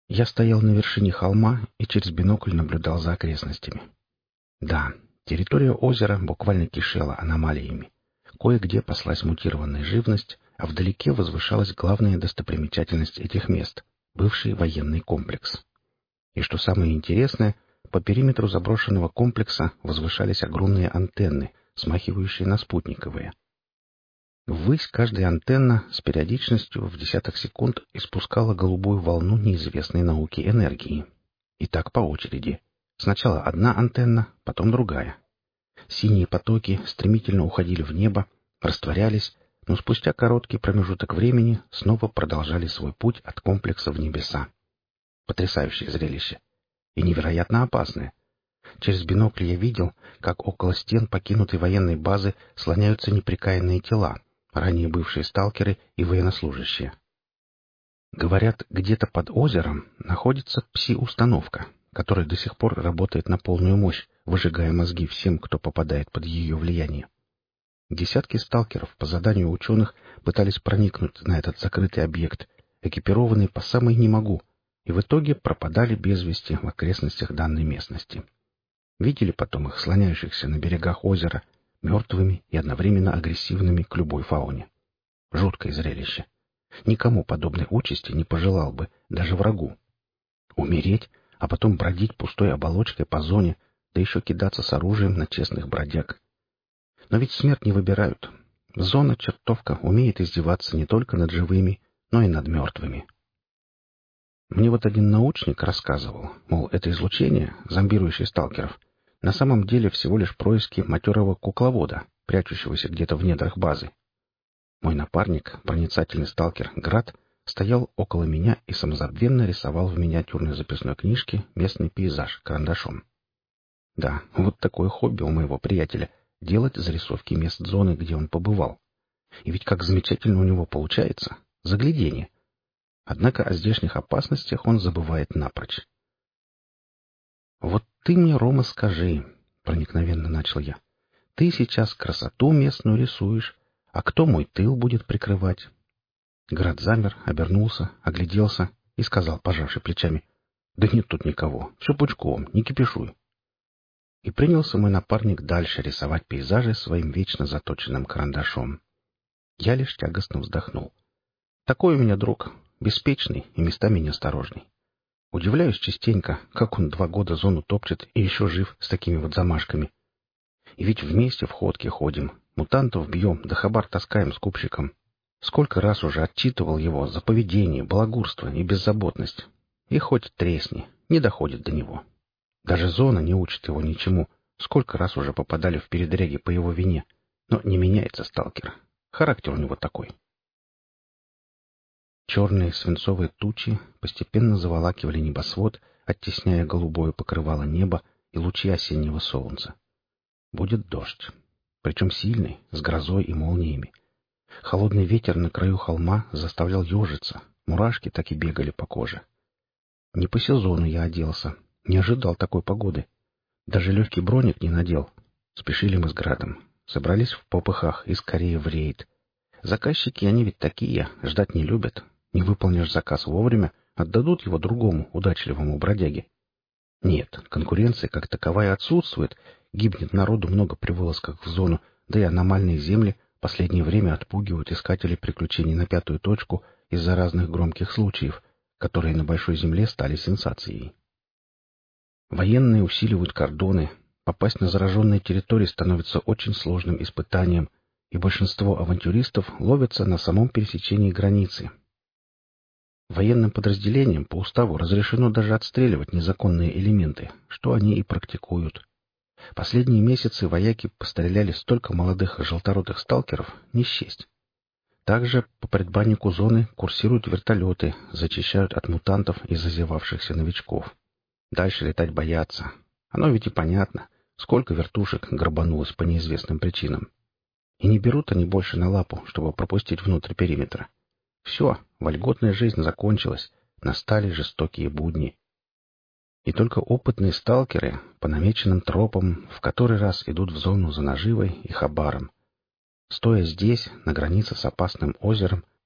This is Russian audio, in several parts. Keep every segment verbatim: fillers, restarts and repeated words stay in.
Я стоял на вершине холма и через бинокль наблюдал за окрестностями. Да, территория озера буквально кишела аномалиями. Кое-где паслась мутированная живность, а вдалеке возвышалась главная достопримечательность этих мест — бывший военный комплекс. И что самое интересное, по периметру заброшенного комплекса возвышались огромные антенны, смахивающие на спутниковые. Ввысь каждая антенна с периодичностью в десяток секунд испускала голубую волну неизвестной науке энергии. И так по очереди. Сначала одна антенна, потом другая. Синие потоки стремительно уходили в небо, растворялись, но спустя короткий промежуток времени снова продолжали свой путь от комплекса в небеса. Потрясающее зрелище. И невероятно опасное. Через бинокль я видел, как около стен покинутой военной базы слоняются неприкаянные тела, ранее бывшие сталкеры и военнослужащие. Говорят, где-то под озером находится пси-установка, которая до сих пор работает на полную мощь, выжигая мозги всем, кто попадает под ее влияние. Десятки сталкеров по заданию ученых пытались проникнуть на этот закрытый объект, экипированные по самой не могу, и в итоге пропадали без вести в окрестностях данной местности. Видели потом их, слоняющихся на берегах озера, мертвыми и одновременно агрессивными к любой фауне. Жуткое зрелище. Никому подобной участи не пожелал бы, даже врагу. Умереть, а потом бродить пустой оболочкой по зоне, да еще кидаться с оружием на честных бродяг. Но ведь смерть не выбирают. Зона-чертовка умеет издеваться не только над живыми, но и над мертвыми. Мне вот один научник рассказывал, мол, это излучение, зомбирующее сталкеров, на самом деле всего лишь происки матерого кукловода, прячущегося где-то в недрах базы. Мой напарник, проницательный сталкер Град, стоял около меня и самозабвенно рисовал в миниатюрной записной книжке местный пейзаж карандашом. Да, вот такое хобби у моего приятеля — делать зарисовки мест зоны, где он побывал. И ведь как замечательно у него получается. Загляденье. Однако о здешних опасностях он забывает напрочь. «Вот ты мне, Рома, скажи», — проникновенно начал я, — «ты сейчас красоту местную рисуешь, а кто мой тыл будет прикрывать?» Град замер, обернулся, огляделся и сказал, пожавши плечами, «Да нет тут никого, все пучком, не кипишуй». И принялся мой напарник дальше рисовать пейзажи своим вечно заточенным карандашом. Я лишь тягостно вздохнул. Такой у меня друг, беспечный и местами неосторожный. Удивляюсь частенько, как он два года зону топчет и еще жив с такими вот замашками. И ведь вместе в ходке ходим, мутантов бьем, да хабар таскаем с купщиком. Сколько раз уже отчитывал его за поведение, балагурство и беззаботность. И хоть тресни, не доходит до него. Даже зона не учит его ничему. Сколько раз уже попадали в передряги по его вине. Но не меняется сталкер. Характер у него такой. Черные свинцовые тучи постепенно заволакивали небосвод, оттесняя голубое покрывало неба и лучи осеннего солнца. Будет дождь. Причем сильный, с грозой и молниями. Холодный ветер на краю холма заставлял ежиться. Мурашки так и бегали по коже. Не по сезону я оделся. Не ожидал такой погоды. Даже легкий броник не надел. Спешили мы с Градом. Собрались в попыхах и скорее в рейд. Заказчики, они ведь такие, ждать не любят. Не выполнишь заказ вовремя, отдадут его другому удачливому бродяге. Нет, конкуренция как таковая отсутствует. Гибнет народу много при вылазках в зону, да и аномальные земли последнее время отпугивают искателей приключений на пятую точку из-за разных громких случаев, которые на Большой Земле стали сенсацией. Военные усиливают кордоны, попасть на зараженные территории становится очень сложным испытанием, и большинство авантюристов ловятся на самом пересечении границы. Военным подразделениям по уставу разрешено даже отстреливать незаконные элементы, что они и практикуют. Последние месяцы вояки постреляли столько молодых желторотых сталкеров, не счесть. Также по предбаннику зоны курсируют вертолеты, зачищают от мутантов и зазевавшихся новичков. Дальше летать боятся. Оно ведь и понятно, сколько вертушек грабанулось по неизвестным причинам. И не берут они больше на лапу, чтобы пропустить внутрь периметра. Все, вольготная жизнь закончилась, настали жестокие будни. И только опытные сталкеры по намеченным тропам в который раз идут в зону за наживой и хабаром. Стоя здесь, на границе с опасным озером,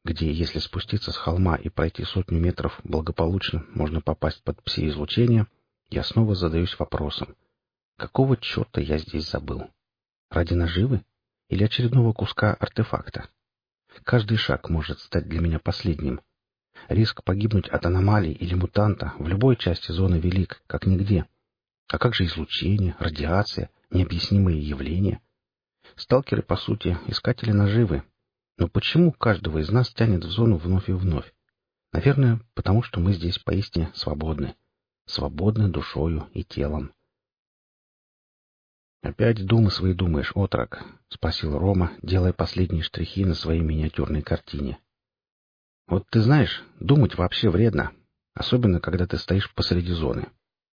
где, если спуститься с холма и пройти сотню метров благополучно, можно попасть под пси-излучение, я снова задаюсь вопросом, какого черта я здесь забыл? Ради наживы? Или очередного куска артефакта? Каждый шаг может стать для меня последним. Риск погибнуть от аномалий или мутанта в любой части зоны велик, как нигде. А как же излучение, радиация, необъяснимые явления? Сталкеры, по сути, искатели наживы. Но почему каждого из нас тянет в зону вновь и вновь? Наверное, потому что мы здесь поистине свободны. Свободны душою и телом. «Опять думы свои думаешь, отрок?» — спросил Рома, делая последние штрихи на своей миниатюрной картине. «Вот ты знаешь, думать вообще вредно, особенно когда ты стоишь посреди зоны».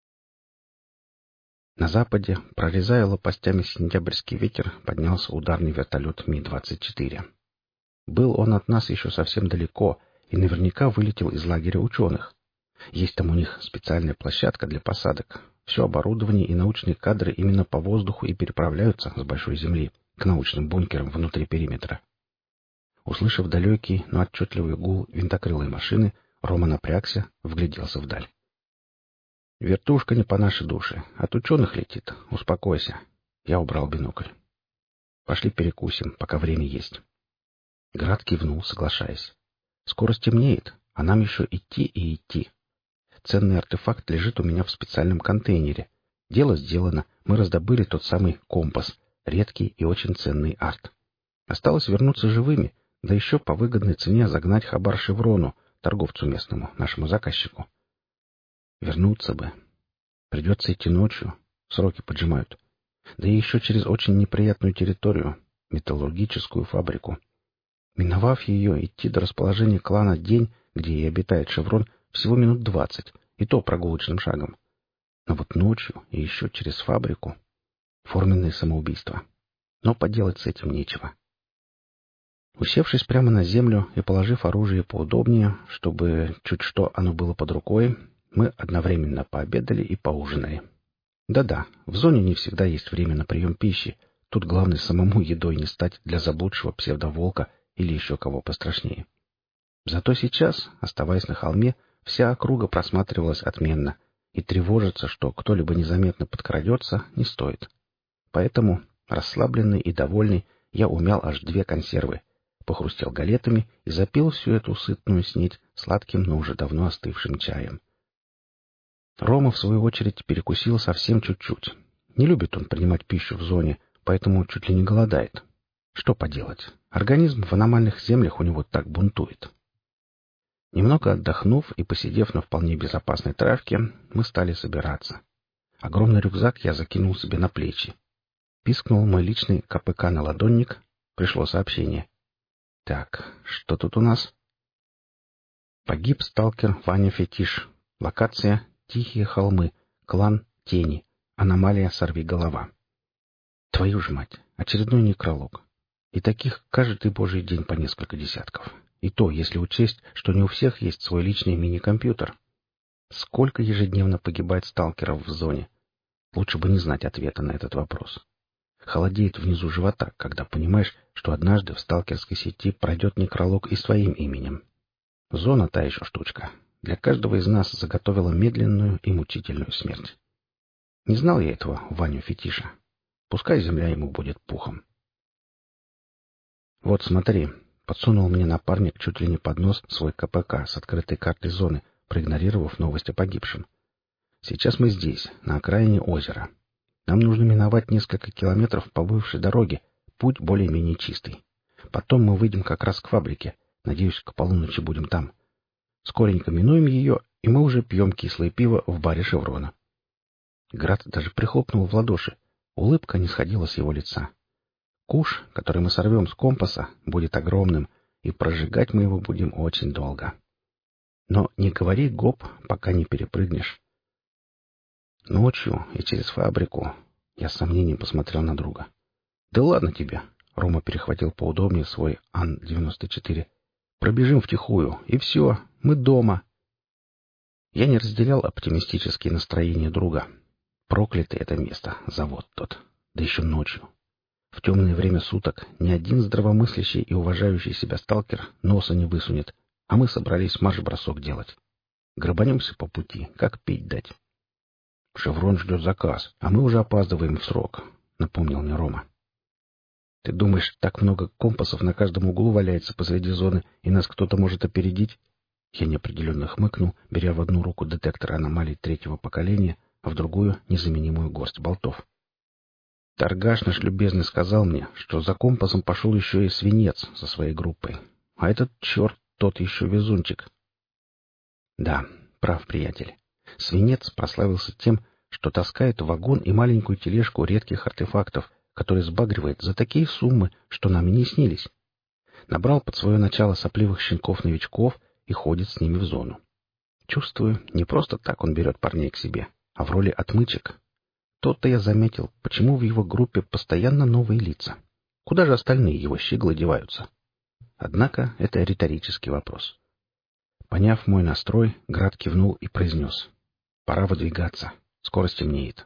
На западе, прорезая лопастями сентябрьский ветер, поднялся ударный вертолет Ми двадцать четыре. Был он от нас еще совсем далеко и наверняка вылетел из лагеря ученых. Есть там у них специальная площадка для посадок. Все оборудование и научные кадры именно по воздуху и переправляются с большой земли к научным бункерам внутри периметра. Услышав далекий, но отчетливый гул винтокрылой машины, Рома напрягся, вгляделся вдаль. «Вертушка не по нашей душе. От ученых летит. Успокойся». Я убрал бинокль. «Пошли перекусим, пока время есть». Град кивнул, соглашаясь. «Скоро стемнеет, а нам еще идти и идти. Ценный артефакт лежит у меня в специальном контейнере. Дело сделано, мы раздобыли тот самый компас, редкий и очень ценный арт. Осталось вернуться живыми, да еще по выгодной цене загнать хабар Шеврону, торговцу местному, нашему заказчику. Вернуться бы. Придется идти ночью, сроки поджимают. Да и еще через очень неприятную территорию, металлургическую фабрику. Миновав ее, идти до расположения клана День, где и обитает Шеврон, всего минут двадцать, и то прогулочным шагом. Но вот ночью и еще через фабрику — форменное самоубийство. Но поделать с этим нечего. Усевшись прямо на землю и положив оружие поудобнее, чтобы чуть что оно было под рукой, мы одновременно пообедали и поужинали. Да-да, в зоне не всегда есть время на прием пищи. Тут главное самому едой не стать для заблудшего псевдоволка или еще кого пострашнее. Зато сейчас, оставаясь на холме, вся округа просматривалась отменно, и тревожиться, что кто-либо незаметно подкрадется, не стоит. Поэтому, расслабленный и довольный, я умял аж две консервы, похрустел галетами и запил всю эту сытную снеть сладким, но уже давно остывшим чаем. Рома, в свою очередь, перекусил совсем чуть-чуть. Не любит он принимать пищу в зоне, поэтому чуть ли не голодает. Что поделать, организм в аномальных землях у него так бунтует. Немного отдохнув и посидев на вполне безопасной травке, мы стали собираться. Огромный рюкзак я закинул себе на плечи. Пискнул мой личный ка пэ ка на ладонник. Пришло сообщение. Так, что тут у нас? Погиб сталкер Ваня Фетиш. Локация — Тихие холмы. Клан Тени. Аномалия Сорвиголова. Твою ж мать, очередной некролог. И таких каждый божий день по несколько десятков. И то, если учесть, что не у всех есть свой личный мини-компьютер. Сколько ежедневно погибает сталкеров в зоне? Лучше бы не знать ответа на этот вопрос. Холодеет внизу живота, когда понимаешь, что однажды в сталкерской сети пройдет некролог и с твоим именем. Зона та еще штучка. Для каждого из нас заготовила медленную и мучительную смерть. Не знал я этого Ваню Фетиша. Пускай земля ему будет пухом. Вот смотри, подсунул мне напарник чуть ли не под нос свой ка пэ ка с открытой картой зоны, проигнорировав новость о погибшем. Сейчас мы здесь, на окраине озера. Нам нужно миновать несколько километров по бывшей дороге, путь более-менее чистый. Потом мы выйдем как раз к фабрике. Надеюсь, к полуночи будем там. Скоренько минуем ее, и мы уже пьем кислое пиво в баре Шеврона. Град даже прихлопнул в ладоши. Улыбка не сходила с его лица. Куш, который мы сорвем с компаса, будет огромным, и прожигать мы его будем очень долго. Но не говори гоп, пока не перепрыгнешь. Ночью и через фабрику. Я с сомнением посмотрел на друга. Да ладно тебе. Рома перехватил поудобнее свой Ан девяносто четыре. Пробежим втихую, и все, мы дома. Я не разделял оптимистические настроения друга. Проклятое это место, завод тот, да еще ночью. В темное время суток ни один здравомыслящий и уважающий себя сталкер носа не высунет, а мы собрались марш-бросок делать. Грабанемся по пути, как пить дать. «Шеврон ждет заказ, а мы уже опаздываем в срок», — напомнил мне Рома. «Ты думаешь, так много компасов на каждом углу валяется посреди зоны, и нас кто-то может опередить?» Я неопределенно хмыкнул, беря в одну руку детектор аномалий третьего поколения, а в другую — незаменимую горсть болтов. Торгаш наш любезный сказал мне, что за компасом пошел еще и свинец со своей группой. А этот черт тот еще везунчик. Да, прав, приятель. Свинец прославился тем, что таскает вагон и маленькую тележку редких артефактов, которые сбагривает за такие суммы, что нам и не снились. Набрал под свое начало сопливых щенков-новичков и ходит с ними в зону. Чувствую, не просто так он берет парней к себе, а в роли отмычек. То-то я заметил, почему в его группе постоянно новые лица. Куда же остальные его щиглы деваются? Однако это риторический вопрос. Поняв мой настрой, Град кивнул и произнес: «Пора выдвигаться. Скоро стемнеет».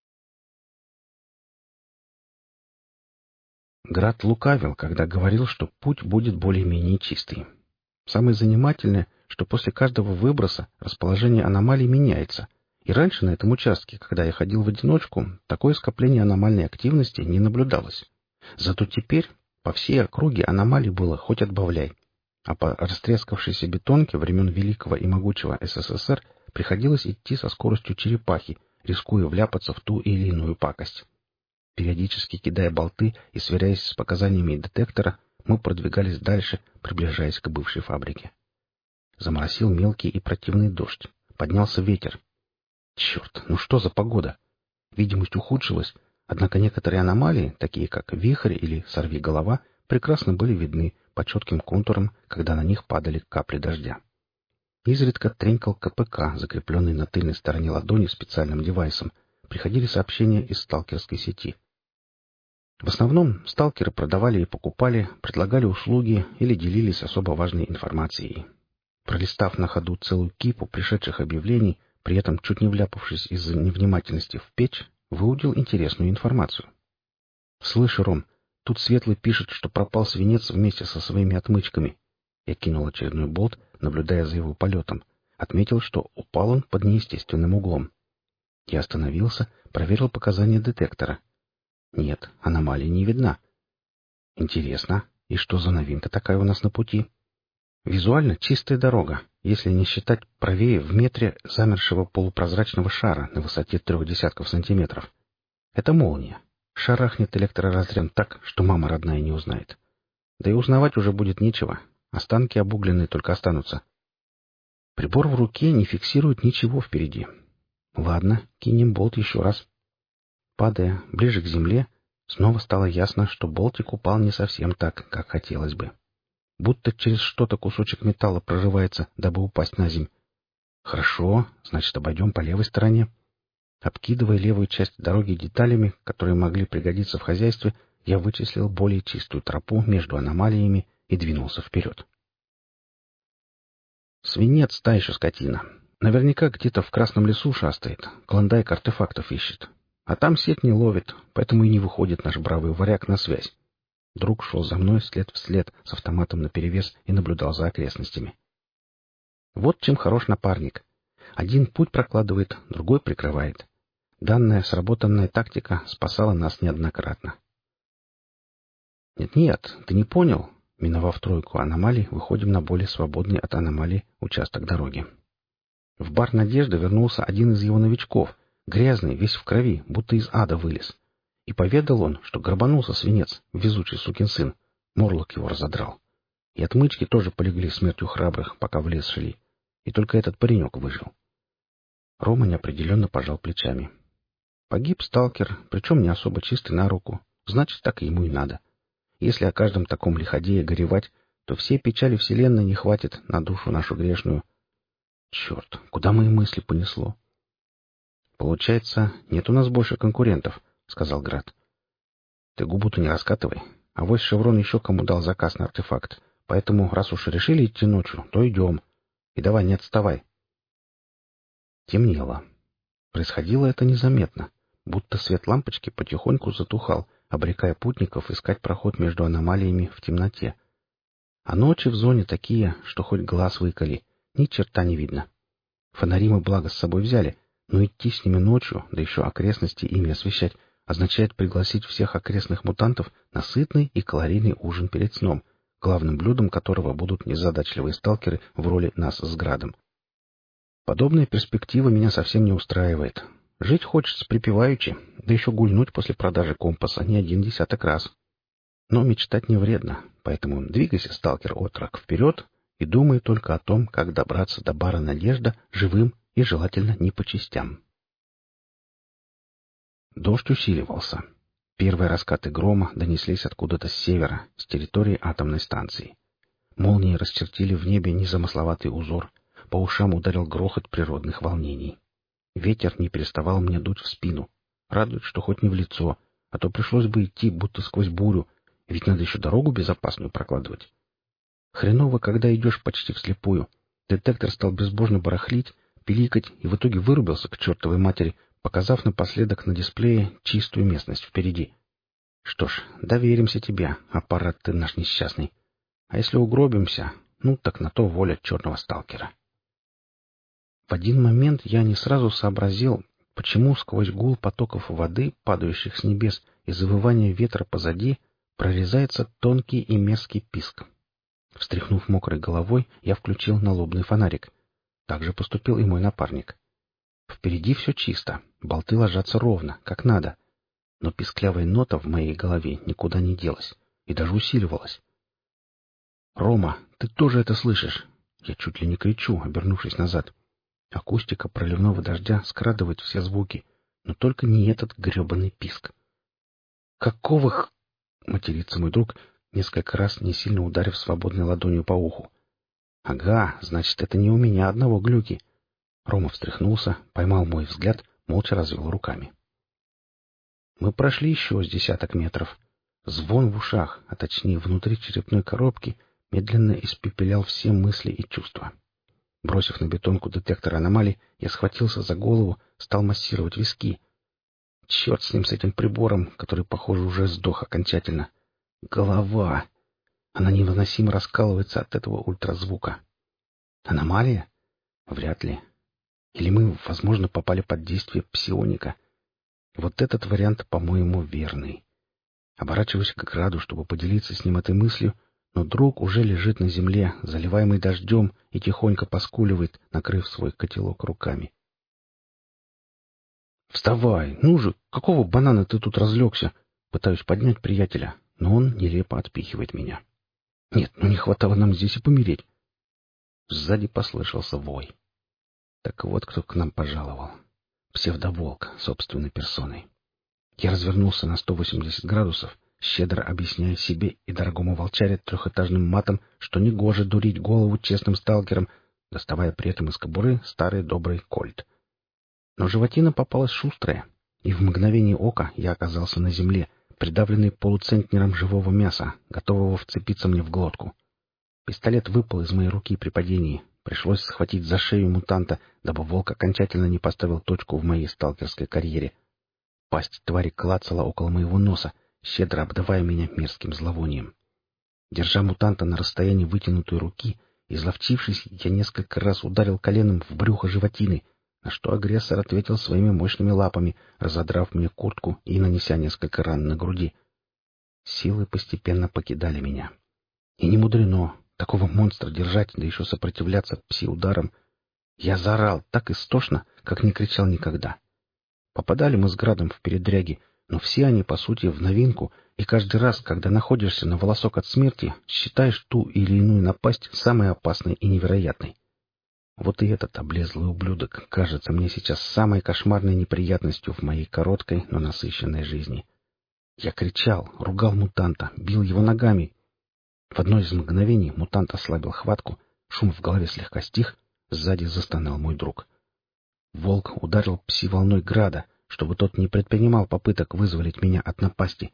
Град лукавил, когда говорил, что путь будет более-менее чистый. Самое занимательное, что после каждого выброса расположение аномалий меняется, и раньше на этом участке, когда я ходил в одиночку, такое скопление аномальной активности не наблюдалось. Зато теперь по всей округе аномалий было хоть отбавляй, а по растрескавшейся бетонке времен Великого и Могучего СССР приходилось идти со скоростью черепахи, рискуя вляпаться в ту или иную пакость. Периодически кидая болты и сверяясь с показаниями детектора, мы продвигались дальше, приближаясь к бывшей фабрике. Заморосил мелкий и противный дождь. Поднялся ветер. Черт, ну что за погода? Видимость ухудшилась, однако некоторые аномалии, такие как вихрь или сорвиголова, прекрасно были видны по четким контурам, когда на них падали капли дождя. Изредка тренькал КПК, закрепленный на тыльной стороне ладони специальным девайсом. Приходили сообщения из сталкерской сети. В основном сталкеры продавали и покупали, предлагали услуги или делились особо важной информацией. Пролистав на ходу целую кипу пришедших объявлений, при этом чуть не вляпавшись из-за невнимательности в печь, выудил интересную информацию. «Слышь, Ром, тут Светлый пишет, что пропал свинец вместе со своими отмычками». Я кинул очередной болт, наблюдая за его полетом. Отметил, что упал он под неестественным углом. Я остановился, проверил показания детектора. Нет, аномалии не видна. Интересно, и что за новинка такая у нас на пути? Визуально чистая дорога, если не считать правее в метре замершего полупрозрачного шара на высоте трех десятков сантиметров. Это молния. Шарахнет электроразряд так, что мама родная не узнает. Да и узнавать уже будет нечего. Останки обугленные только останутся. Прибор в руке не фиксирует ничего впереди. Ладно, кинем болт еще раз. Падая ближе к земле, снова стало ясно, что болтик упал не совсем так, как хотелось бы. Будто через что-то кусочек металла прорывается, дабы упасть на землю. Хорошо, значит, обойдем по левой стороне. Обкидывая левую часть дороги деталями, которые могли пригодиться в хозяйстве, я вычислил более чистую тропу между аномалиями и двинулся вперед. Свинец та еще скотина. Наверняка где-то в Красном лесу шастает, клондайк артефактов ищет. А там сеть не ловит, поэтому и не выходит наш бравый варяг на связь. Друг шел за мной след в след с автоматом наперевес и наблюдал за окрестностями. Вот чем хорош напарник. Один путь прокладывает, другой прикрывает. Данная сработанная тактика спасала нас неоднократно. Нет-нет, ты не понял. Миновав тройку аномалий, выходим на более свободный от аномалий участок дороги. В бар «Надежда» вернулся один из его новичков, грязный, весь в крови, будто из ада вылез. И поведал он, что грабанулся свинец, везучий сукин сын, морлок его разодрал. И отмычки тоже полегли смертью храбрых, пока в лес шли. И только этот паренек выжил. Рома неопределенно пожал плечами. Погиб сталкер, причем не особо чистый на руку. Значит, так ему и надо. Если о каждом таком лиходее горевать, то всей печали вселенной не хватит на душу нашу грешную. Черт, куда мои мысли понесло? Получается, нет у нас больше конкурентов, — сказал Град. Ты губу-то не раскатывай. Авось Шеврон еще кому дал заказ на артефакт. Поэтому, раз уж решили идти ночью, то идем. И давай, не отставай. Темнело. Происходило это незаметно, будто свет лампочки потихоньку затухал, а обрекая путников искать проход между аномалиями в темноте. А ночи в зоне такие, что хоть глаз выколи, ни черта не видно. Фонари мы, благо, с собой взяли, но идти с ними ночью, да еще окрестности ими освещать, означает пригласить всех окрестных мутантов на сытный и калорийный ужин перед сном, главным блюдом которого будут незадачливые сталкеры в роли нас с Градом. Подобная перспектива меня совсем не устраивает. Жить хочется припеваючи, да еще гульнуть после продажи компаса не один десяток раз. Но мечтать не вредно, поэтому двигайся, сталкер-отрок, вперед и думай только о том, как добраться до бара «Надежда» живым и желательно не по частям. Дождь усиливался. Первые раскаты грома донеслись откуда-то с севера, с территории атомной станции. Молнии расчертили в небе незамысловатый узор, по ушам ударил грохот природных волнений. Ветер не переставал мне дуть в спину. Радует, что хоть не в лицо, а то пришлось бы идти будто сквозь бурю, ведь надо еще дорогу безопасную прокладывать. Хреново, когда идешь почти вслепую. Детектор стал безбожно барахлить, пиликать и в итоге вырубился к чертовой матери, показав напоследок на дисплее чистую местность впереди. Что ж, доверимся тебе, аппарат ты наш несчастный. А если угробимся, ну так на то воля черного сталкера. В один момент я не сразу сообразил, почему сквозь гул потоков воды, падающих с небес, и завывание ветра позади, прорезается тонкий и мерзкий писк. Встряхнув мокрой головой, я включил налобный фонарик. Так же поступил и мой напарник. Впереди все чисто, болты ложатся ровно, как надо. Но писклявая нота в моей голове никуда не делась и даже усиливалась. «Рома, ты тоже это слышишь?» Я чуть ли не кричу, обернувшись назад. Акустика проливного дождя скрадывает все звуки, но только не этот гребаный писк. «Какого х...» — матерится мой друг, несколько раз не сильно ударив свободной ладонью по уху. «Ага, значит, это не у меня одного глюки». Рома встряхнулся, поймал мой взгляд, молча развел руками. Мы прошли еще с десяток метров. Звон в ушах, а точнее внутри черепной коробки, медленно испепелял все мысли и чувства. Бросив на бетонку детектор аномалий, я схватился за голову, стал массировать виски. Черт с ним, с этим прибором, который, похоже, уже сдох окончательно. Голова! Она невыносимо раскалывается от этого ультразвука. Аномалия? Вряд ли. Или мы, возможно, попали под действие псионика. Вот этот вариант, по-моему, верный. Оборачиваюсь к Граду, чтобы поделиться с ним этой мыслью, но друг уже лежит на земле, заливаемый дождем, и тихонько поскуливает, накрыв свой котелок руками. «Вставай! Ну же! Какого банана ты тут разлегся?» Пытаюсь поднять приятеля, но он нелепо отпихивает меня. «Нет, ну не хватало нам здесь и помереть!» Сзади послышался вой. Так вот кто к нам пожаловал. Псевдоволк собственной персоной. Я развернулся на сто восемьдесят градусов, щедро объясняя себе и дорогому волчаре трехэтажным матом, что негоже дурить голову честным сталкерам, доставая при этом из кобуры старый добрый кольт. Но животина попалась шустрая, и в мгновение ока я оказался на земле, придавленный полуцентнером живого мяса, готового вцепиться мне в глотку. Пистолет выпал из моей руки при падении. Пришлось схватить за шею мутанта, дабы волк окончательно не поставил точку в моей сталкерской карьере. Пасть твари клацала около моего носа, щедро обдавая меня мерзким зловонием. Держа мутанта на расстоянии вытянутой руки, изловчившись, я несколько раз ударил коленом в брюхо животины, на что агрессор ответил своими мощными лапами, разодрав мне куртку и нанеся несколько ран на груди. Силы постепенно покидали меня. И не мудрено такого монстра держать, да еще сопротивляться пси-ударам. Я заорал так истошно, как не кричал никогда. Попадали мы с Градом в передряги, но все они, по сути, в новинку, и каждый раз, когда находишься на волосок от смерти, считаешь ту или иную напасть самой опасной и невероятной. Вот и этот облезлый ублюдок кажется мне сейчас самой кошмарной неприятностью в моей короткой, но насыщенной жизни. Я кричал, ругал мутанта, бил его ногами. В одно из мгновений мутант ослабил хватку, шум в голове слегка стих, сзади застонал мой друг. Волк ударил пси-волной Града, чтобы тот не предпринимал попыток вызволить меня от напасти.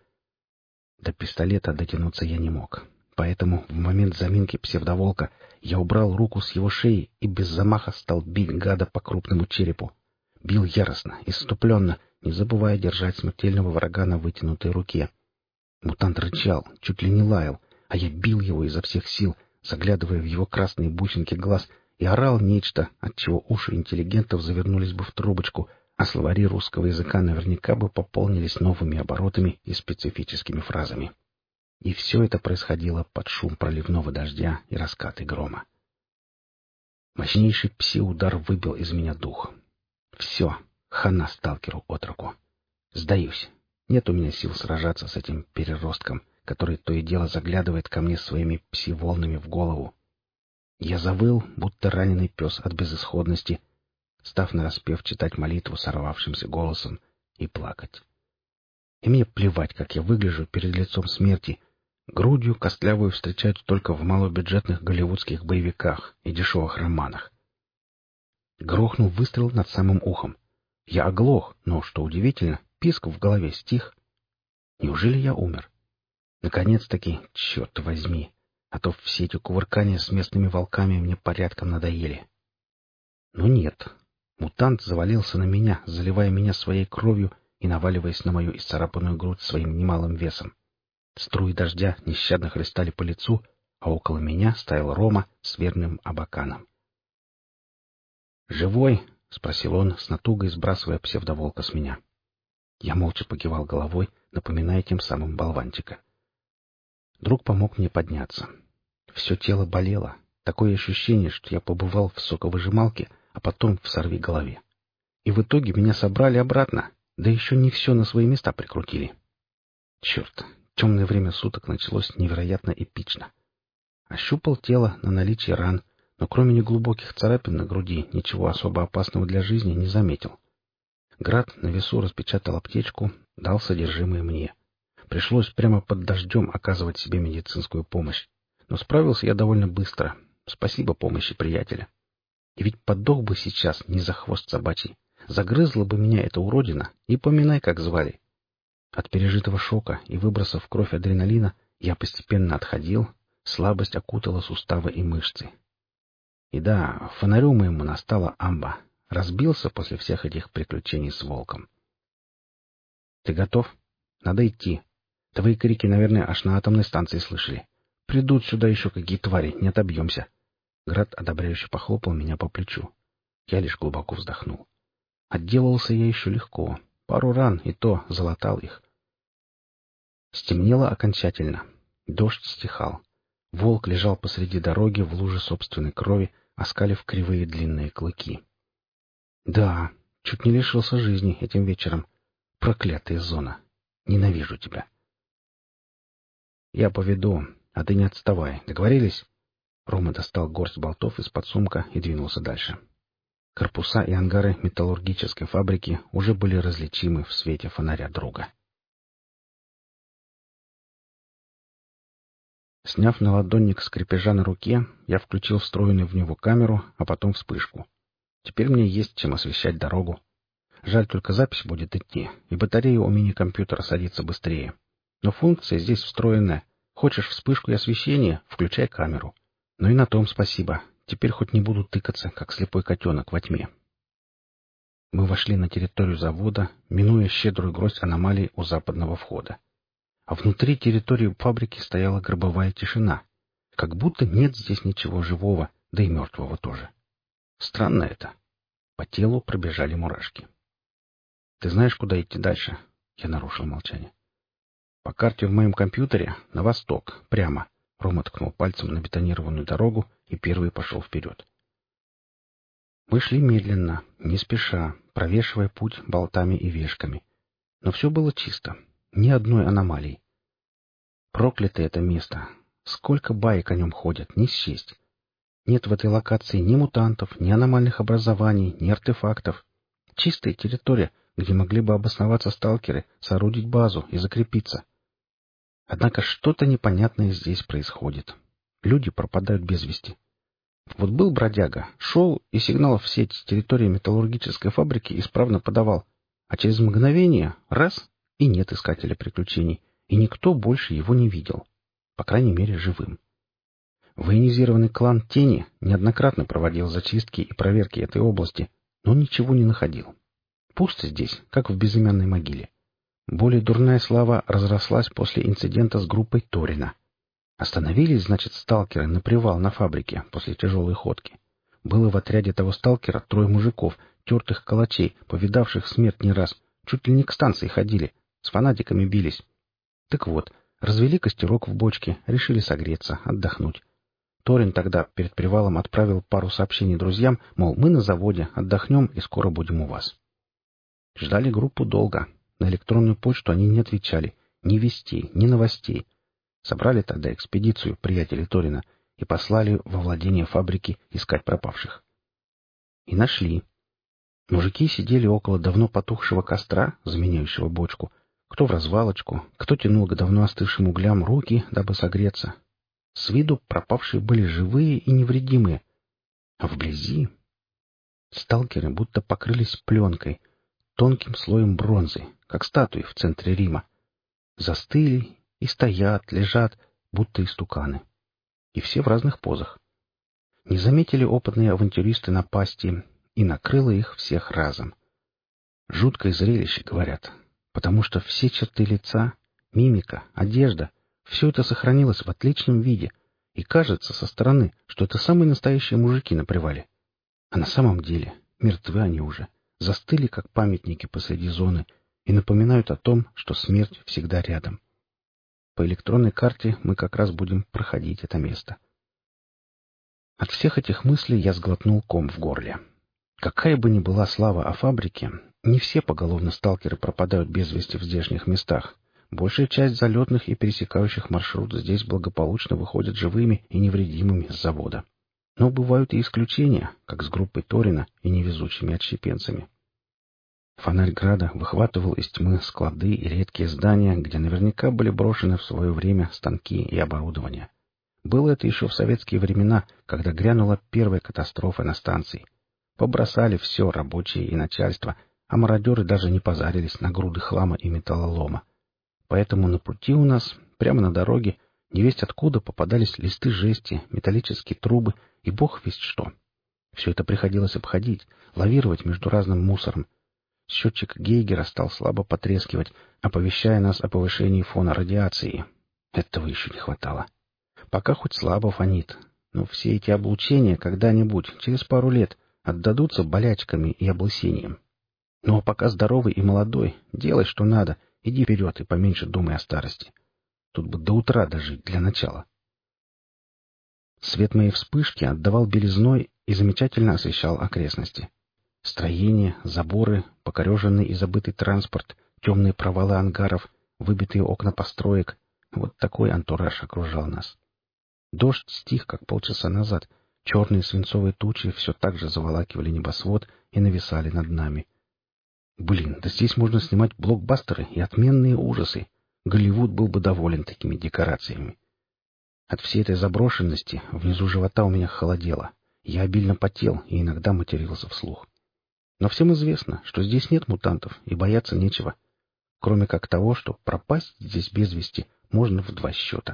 До пистолета дотянуться я не мог, поэтому в момент заминки псевдоволка я убрал руку с его шеи и без замаха стал бить гада по крупному черепу. Бил яростно, исступленно, не забывая держать смертельного врага на вытянутой руке. Мутант рычал, чуть ли не лаял, а я бил его изо всех сил, заглядывая в его красные бусинки глаз, и орал нечто, от чего уши интеллигентов завернулись бы в трубочку, а словари русского языка наверняка бы пополнились новыми оборотами и специфическими фразами. И все это происходило под шум проливного дождя и раскаты грома. Мощнейший пси-удар выбил из меня дух. Все, хана сталкеру-отроку. Сдаюсь. Нет у меня сил сражаться с этим переростком, который то и дело заглядывает ко мне своими пси-волнами в голову. Я завыл, будто раненый пес от безысходности, став нараспев читать молитву сорвавшимся голосом и плакать. И мне плевать, как я выгляжу перед лицом смерти. Грудью костлявую встречают только в малобюджетных голливудских боевиках и дешевых романах. Грохнул выстрел над самым ухом. Я оглох, но, что удивительно, писк в голове стих. Неужели я умер? Наконец-таки, черт возьми, а то все эти кувыркания с местными волками мне порядком надоели. Но нет. Мутант завалился на меня, заливая меня своей кровью и наваливаясь на мою исцарапанную грудь своим немалым весом. Струи дождя нещадно хлестали по лицу, а около меня стоял Рома с верным Абаканом. «Живой?» — спросил он, с натугой сбрасывая псевдоволка с меня. Я молча покивал головой, напоминая тем самым болванчика. Друг помог мне подняться. Все тело болело. Такое ощущение, что я побывал в соковыжималке, а потом в сорвиголове. И в итоге меня собрали обратно, да еще не все на свои места прикрутили. Черт, темное время суток началось невероятно эпично. Ощупал тело на наличие ран, но кроме неглубоких царапин на груди ничего особо опасного для жизни не заметил. Град на весу распечатал аптечку, дал содержимое мне. Пришлось прямо под дождем оказывать себе медицинскую помощь. Но справился я довольно быстро. Спасибо помощи приятеля. И ведь подох бы сейчас не за хвост собачий. Загрызла бы меня эта уродина, и поминай, как звали. От пережитого шока и выбросов в кровь адреналина я постепенно отходил, слабость окутала суставы и мышцы. И да, фонарю моему настала амба. Разбился после всех этих приключений с волком. — Ты готов? Надо идти. Твои крики, наверное, аж на атомной станции слышали. Придут сюда еще какие твари, не отобьемся. Град одобряюще похлопал меня по плечу. Я лишь глубоко вздохнул. Отделался я еще легко. Пару ран, и то залатал их. Стемнело окончательно. Дождь стихал. Волк лежал посреди дороги в луже собственной крови, оскалив кривые длинные клыки. Да, чуть не лишился жизни этим вечером. Проклятая зона. Ненавижу тебя. Я поведу, а ты не отставай. Договорились? Рома достал горсть болтов из-под сумка и двинулся дальше. Корпуса и ангары металлургической фабрики уже были различимы в свете фонаря друга. Сняв наладонник с крепежа на руке, я включил встроенную в него камеру, а потом вспышку. Теперь мне есть чем освещать дорогу. Жаль, только запись будет идти, и батарея у мини-компьютера садится быстрее. Но функция здесь встроенная. Хочешь вспышку и освещение — включай камеру. Ну и на том спасибо. Теперь хоть не буду тыкаться, как слепой котенок во тьме. Мы вошли на территорию завода, минуя щедрую гроздь аномалий у западного входа. А внутри территории фабрики стояла гробовая тишина. Как будто нет здесь ничего живого, да и мертвого тоже. Странно это. По телу пробежали мурашки. — Ты знаешь, куда идти дальше? Я нарушил молчание. — По карте в моем компьютере на восток, прямо. Рома ткнул пальцем на бетонированную дорогу и первый пошел вперед. Мы шли медленно, не спеша, провешивая путь болтами и вешками. Но все было чисто. Ни одной аномалии. Проклятое это место. Сколько баек о нем ходят, не счесть. Нет в этой локации ни мутантов, ни аномальных образований, ни артефактов. Чистая территория, где могли бы обосноваться сталкеры, соорудить базу и закрепиться. Однако что-то непонятное здесь происходит. Люди пропадают без вести. Вот был бродяга, шел и сигналов в сеть с территории металлургической фабрики исправно подавал, а через мгновение — раз — и нет искателя приключений, и никто больше его не видел, по крайней мере живым. Военизированный клан Тени неоднократно проводил зачистки и проверки этой области, но ничего не находил. Пусто здесь, как в безымянной могиле. Более дурная слава разрослась после инцидента с группой Торина. Остановились, значит, сталкеры на привал на фабрике после тяжелой ходки. Было в отряде того сталкера трое мужиков, тертых калачей, повидавших смерть не раз, чуть ли не к станции ходили, с фанатиками бились. Так вот, развели костерок в бочке, решили согреться, отдохнуть. Торин тогда перед привалом отправил пару сообщений друзьям, мол, мы на заводе, отдохнем и скоро будем у вас. Ждали группу долго. На электронную почту они не отвечали. Ни вестей, ни новостей. Собрали тогда экспедицию приятелей Торина и послали во владение фабрики искать пропавших. И нашли. Мужики сидели около давно потухшего костра, заменяющего бочку. Кто в развалочку, кто тянул к давно остывшим углям руки, дабы согреться. С виду пропавшие были живые и невредимые. А вблизи сталкеры будто покрылись пленкой, тонким слоем бронзы, как статуи в центре Рима. Застыли и стоят, лежат, будто истуканы. И все в разных позах. Не заметили опытные авантюристы напасти, и накрыло их всех разом. Жуткое зрелище, говорят, потому что все черты лица, мимика, одежда — все это сохранилось в отличном виде, и кажется со стороны, что это самые настоящие мужики на привале. А на самом деле мертвы они уже, застыли, как памятники посреди зоны, и напоминают о том, что смерть всегда рядом. По электронной карте мы как раз будем проходить это место. От всех этих мыслей я сглотнул ком в горле. Какая бы ни была слава о фабрике, не все поголовно сталкеры пропадают без вести в здешних местах. Большая часть залетных и пересекающих маршрут здесь благополучно выходят живыми и невредимыми с завода. Но бывают и исключения, как с группой Торина и невезучими отщепенцами. Фонарь Града выхватывал из тьмы склады и редкие здания, где наверняка были брошены в свое время станки и оборудование. Было это еще в советские времена, когда грянула первая катастрофа на станции. Побросали все рабочие и начальство, а мародеры даже не позарились на груды хлама и металлолома. Поэтому на пути у нас, прямо на дороге, невесть откуда попадались листы жести, металлические трубы и бог весть что. Все это приходилось обходить, лавировать между разным мусором. Счетчик Гейгера стал слабо потрескивать, оповещая нас о повышении фона радиации. Этого еще не хватало. Пока хоть слабо фонит, но все эти облучения когда-нибудь, через пару лет, отдадутся болячками и облысением. Ну а пока здоровый и молодой, делай, что надо, иди вперед и поменьше думай о старости. Тут бы до утра дожить для начала. Свет моей вспышки отдавал белизной и замечательно освещал окрестности. Строения, заборы, покореженный и забытый транспорт, темные провалы ангаров, выбитые окна построек — вот такой антураж окружал нас. Дождь стих, как полчаса назад. Черные свинцовые тучи все так же заволакивали небосвод и нависали над нами. Блин, да здесь можно снимать блокбастеры и отменные ужасы. Голливуд был бы доволен такими декорациями. От всей этой заброшенности внизу живота у меня холодело. Я обильно потел и иногда матерился вслух. Но всем известно, что здесь нет мутантов и бояться нечего, кроме как того, что пропасть здесь без вести можно в два счета.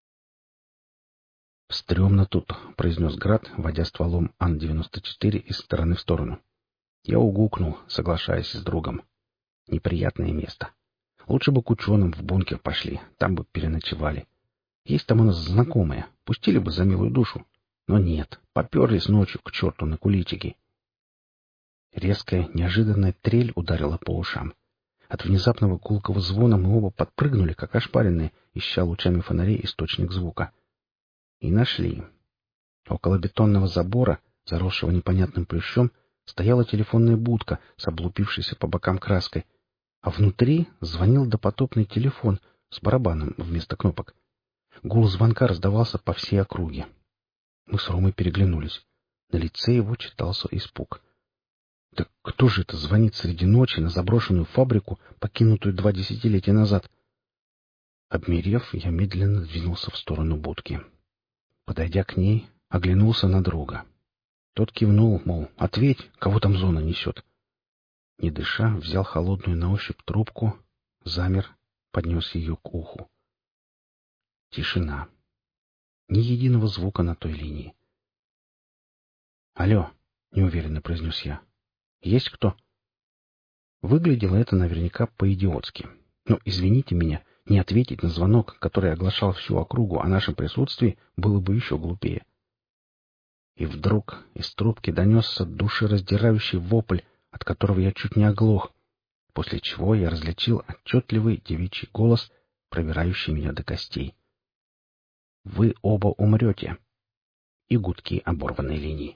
«Стремно тут», — произнес Град, водя стволом Ан девяносто четыре из стороны в сторону. Я угукнул, соглашаясь с другом. Неприятное место. Лучше бы к ученым в бункер пошли, там бы переночевали. Есть там у нас знакомые, пустили бы за милую душу. Но нет, поперлись ночью к черту на куличики. Резкая, неожиданная трель ударила по ушам. От внезапного гулкого звона мы оба подпрыгнули, как ошпаренные, ища лучами фонарей источник звука. И нашли. Около бетонного забора, заросшего непонятным плющом, стояла телефонная будка с облупившейся по бокам краской, а внутри звонил допотопный телефон с барабаном вместо кнопок. Гул звонка раздавался по всей округе. Мы с Ромой переглянулись. На лице его читался испуг. Да кто же это звонит среди ночи на заброшенную фабрику, покинутую два десятилетия назад? Обмерев, я медленно двинулся в сторону будки. Подойдя к ней, оглянулся на друга. Тот кивнул, мол, ответь, кого там зона несет. Не дыша, взял холодную на ощупь трубку, замер, поднес ее к уху. Тишина. Ни единого звука на той линии. «Алло», — неуверенно произнес я. «Есть кто?» Выглядело это наверняка по-идиотски. Но, извините меня, не ответить на звонок, который оглашал всю округу о нашем присутствии, было бы еще глупее. И вдруг из трубки донесся душераздирающий вопль, от которого я чуть не оглох, после чего я различил отчетливый девичий голос, пробирающий меня до костей. «Вы оба умрете!» И гудки оборванной линии.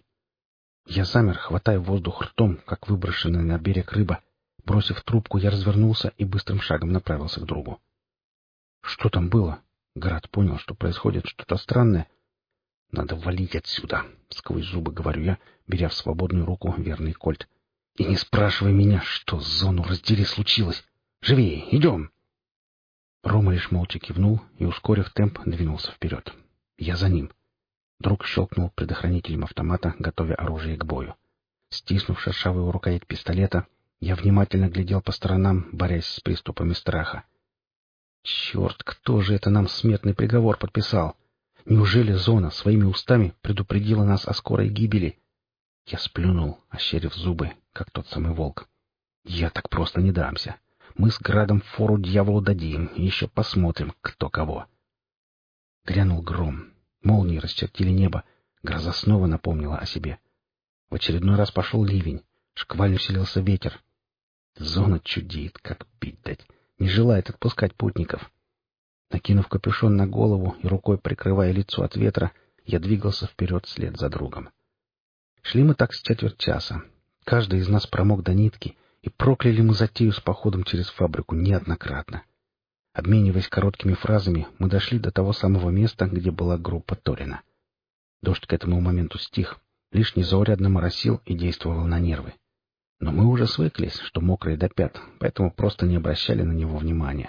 Я замер, хватая воздух ртом, как выброшенная на берег рыба. Бросив трубку, я развернулся и быстрым шагом направился к другу. «Что там было?» Град понял, что происходит что-то странное. «Надо валить отсюда!» — сквозь зубы говорю я, беря в свободную руку верный кольт. «И не спрашивай меня, что зону раздели случилось! Живее, идем!» Рома лишь молча кивнул и, ускорив темп, двинулся вперед. Я за ним. Друг щелкнул предохранителем автомата, готовя оружие к бою. Стиснув шершавую рукоять пистолета, я внимательно глядел по сторонам, борясь с приступами страха. Черт, кто же это нам смертный приговор подписал? Неужели зона своими устами предупредила нас о скорой гибели? Я сплюнул, ощерив зубы, как тот самый волк. Я так просто не дамся. Мы с Градом фору дьяволу дадим, и еще посмотрим, кто кого. Грянул гром. Молнии расчертили небо. Гроза снова напомнила о себе. В очередной раз пошел ливень. Шквально усилился ветер. Зона чудит, как пить дать. Не желает отпускать путников. Накинув капюшон на голову и рукой прикрывая лицо от ветра, я двигался вперед вслед за другом. Шли мы так с четверть часа. Каждый из нас промок до нитки, и прокляли мы затею с походом через фабрику неоднократно. Обмениваясь короткими фразами, мы дошли до того самого места, где была группа Торина. Дождь к этому моменту стих, лишь незаурядно моросил и действовал на нервы. Но мы уже свыклись, что мокрые до пят, поэтому просто не обращали на него внимания.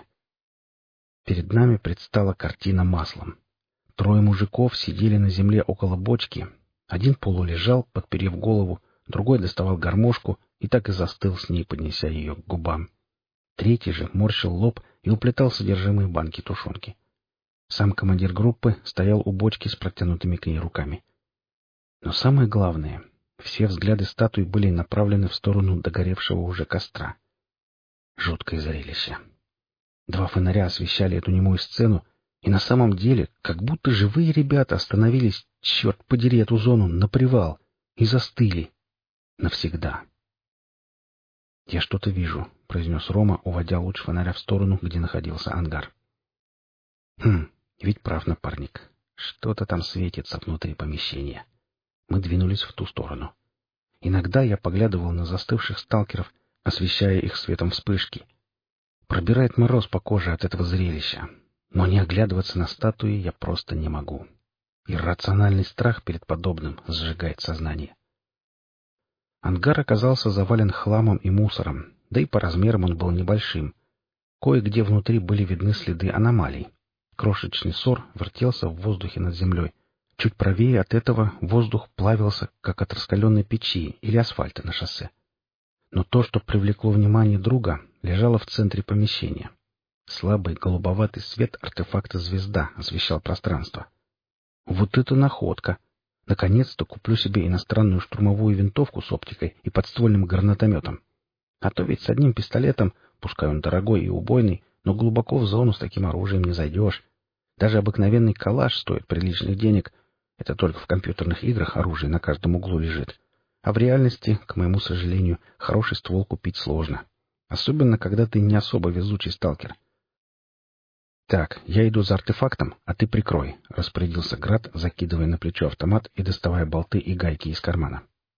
Перед нами предстала картина маслом. Трое мужиков сидели на земле около бочки. Один полулежал, подперев голову, другой доставал гармошку и так и застыл с ней, поднеся ее к губам. Третий же морщил лоб и уплетал содержимое банки тушенки. Сам командир группы стоял у бочки с протянутыми к ней руками. Но самое главное, все взгляды статуи были направлены в сторону догоревшего уже костра. Жуткое зрелище. Два фонаря освещали эту немую сцену, и на самом деле, как будто живые ребята остановились, черт подери эту зону, на привал, и застыли. Навсегда. «Я что-то вижу», — произнес Рома, уводя луч фонаря в сторону, где находился ангар. «Хм, ведь прав напарник. Что-то там светится внутри помещения». Мы двинулись в ту сторону. Иногда я поглядывал на застывших сталкеров, освещая их светом вспышки. Пробирает мороз по коже от этого зрелища, но не оглядываться на статуи я просто не могу. Иррациональный страх перед подобным сжигает сознание. Ангар оказался завален хламом и мусором, да и по размерам он был небольшим. Кое-где внутри были видны следы аномалий. Крошечный сор вертелся в воздухе над землей. Чуть правее от этого воздух плавился, как от раскаленной печи или асфальта на шоссе. Но то, что привлекло внимание друга, лежало в центре помещения. Слабый голубоватый свет артефакта «Звезда» освещал пространство. Вот это находка! Наконец-то куплю себе иностранную штурмовую винтовку с оптикой и подствольным гранатометом. А то ведь с одним пистолетом, пускай он дорогой и убойный, но глубоко в зону с таким оружием не зайдешь. Даже обыкновенный калаш стоит приличных денег. Это только в компьютерных играх оружие на каждом углу лежит. А в реальности, к моему сожалению, хороший ствол купить сложно. Особенно, когда ты не особо везучий сталкер. «Так, я иду за артефактом, а ты прикрой», — распорядился Град, закидывая на плечо автомат и доставая болты и гайки из кармана.